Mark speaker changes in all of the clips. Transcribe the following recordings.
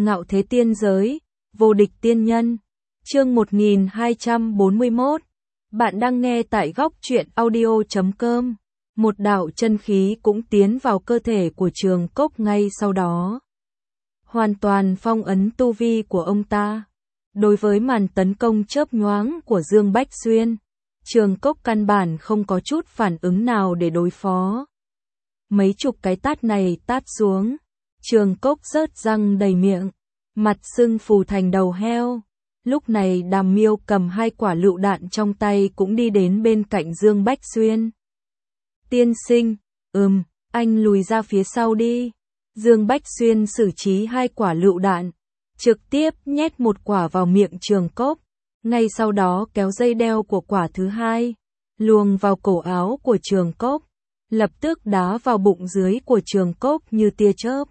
Speaker 1: Ngạo thế tiên giới, vô địch tiên nhân. Chương 1241. Bạn đang nghe tại góc truyện audio.com. Một đạo chân khí cũng tiến vào cơ thể của Trường Cốc ngay sau đó. Hoàn toàn phong ấn tu vi của ông ta. Đối với màn tấn công chớp nhoáng của Dương Bách Xuyên, Trường Cốc căn bản không có chút phản ứng nào để đối phó. Mấy chục cái tát này tát xuống, Trường Cốc rớt răng đầy miệng, mặt sưng phù thành đầu heo. Lúc này Đàm Miêu cầm 2 quả lựu đạn trong tay cũng đi đến bên cạnh Dương Bách Xuyên. Tiên sinh, anh lùi ra phía sau đi. Dương Bách Xuyên xử trí 2 quả lựu đạn, trực tiếp nhét 1 quả vào miệng Trường Cốc, ngay sau đó kéo dây đeo của quả thứ 2, luồn vào cổ áo của Trường Cốc, lập tức đá vào bụng dưới của Trường Cốc như tia chớp.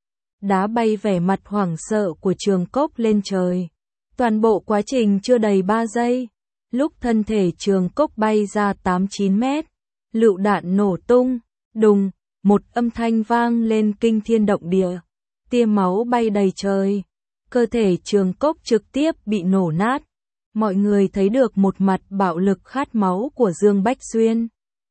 Speaker 1: Đá bay vẻ mặt hoảng sợ của Trường Cốc lên trời. Toàn bộ quá trình chưa đầy 3 giây, lúc thân thể Trường Cốc bay ra 8-9 mét, lựu đạn nổ tung, đùng, một âm thanh vang lên kinh thiên động địa, tia máu bay đầy trời, cơ thể Trường Cốc trực tiếp bị nổ nát. Mọi người thấy được một mặt bạo lực khát máu của Dương Bách Xuyên.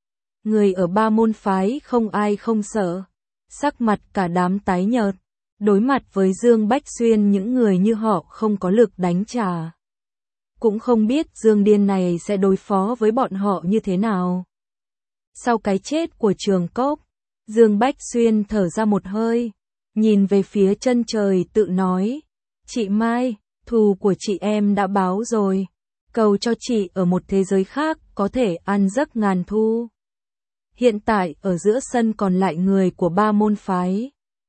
Speaker 1: Người ở Ba môn phái không ai không sợ, sắc mặt cả đám tái nhợt. Đối mặt với Dương Bách Xuyên, những người như họ không có lực đánh trả. Cũng không biết Dương điên này sẽ đối phó với bọn họ như thế nào. Sau cái chết của Trường Cốc, Dương Bách Xuyên thở ra một hơi, nhìn về phía chân trời tự nói, chị Mai, thù của chị em đã báo rồi, cầu cho chị ở một thế giới khác có thể ăn giấc ngàn thu. Hiện tại ở giữa sân còn lại người của 3 môn phái.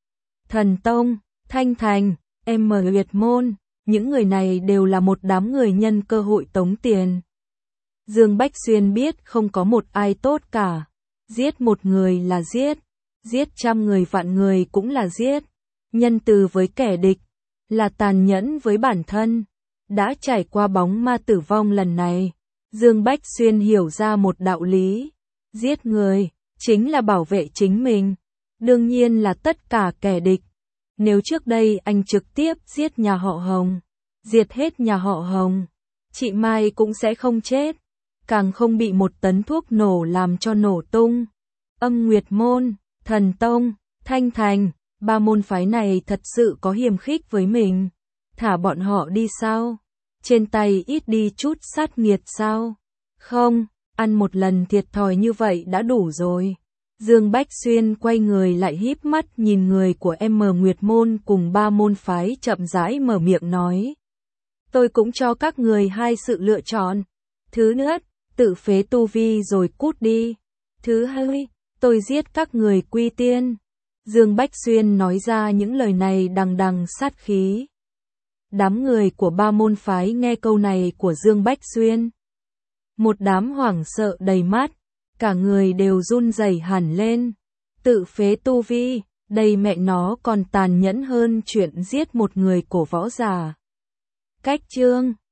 Speaker 1: Thần Tông, Thanh Thành, Nguyệt Môn, những người này đều là một đám người nhân cơ hội tống tiền. Dương Bách Xuyên biết không có một ai tốt cả, giết một người là giết, giết trăm người vạn người cũng là giết, nhân từ với kẻ địch, là tàn nhẫn với bản thân. Đã trải qua bóng ma tử vong lần này, Dương Bách Xuyên hiểu ra một đạo lý, giết người, chính là bảo vệ chính mình. Đương nhiên là tất cả kẻ địch. Nếu trước đây anh trực tiếp giết nhà họ Hồng, diệt hết nhà họ Hồng, chị Mai cũng sẽ không chết, càng không bị 1 tấn thuốc nổ làm cho nổ tung. Nguyệt Môn, Thần Tông, Thanh Thành, 3 môn phái này thật sự có hiềm khích với mình. Thả bọn họ đi sao? Trên tay ít đi chút sát nghiệt sao? Không, ăn một lần thiệt thòi như vậy đã đủ rồi. Dương Bách Xuyên quay người lại híp mắt nhìn người của Nguyệt Môn cùng 3 môn phái, chậm rãi mở miệng nói. Tôi cũng cho các người 2 sự lựa chọn. Thứ nhất, tự phế tu vi rồi cút đi. Thứ hai, tôi giết các người quy tiên. Dương Bách Xuyên nói ra những lời này đằng đằng sát khí. Đám người của 3 môn phái nghe câu này của Dương Bách Xuyên, một đám hoảng sợ đầy mắt. Cả người đều run rẩy hẳn lên. Tự phế tu vi, đây mẹ nó còn tàn nhẫn hơn chuyện giết một người cổ võ giả. Cách chương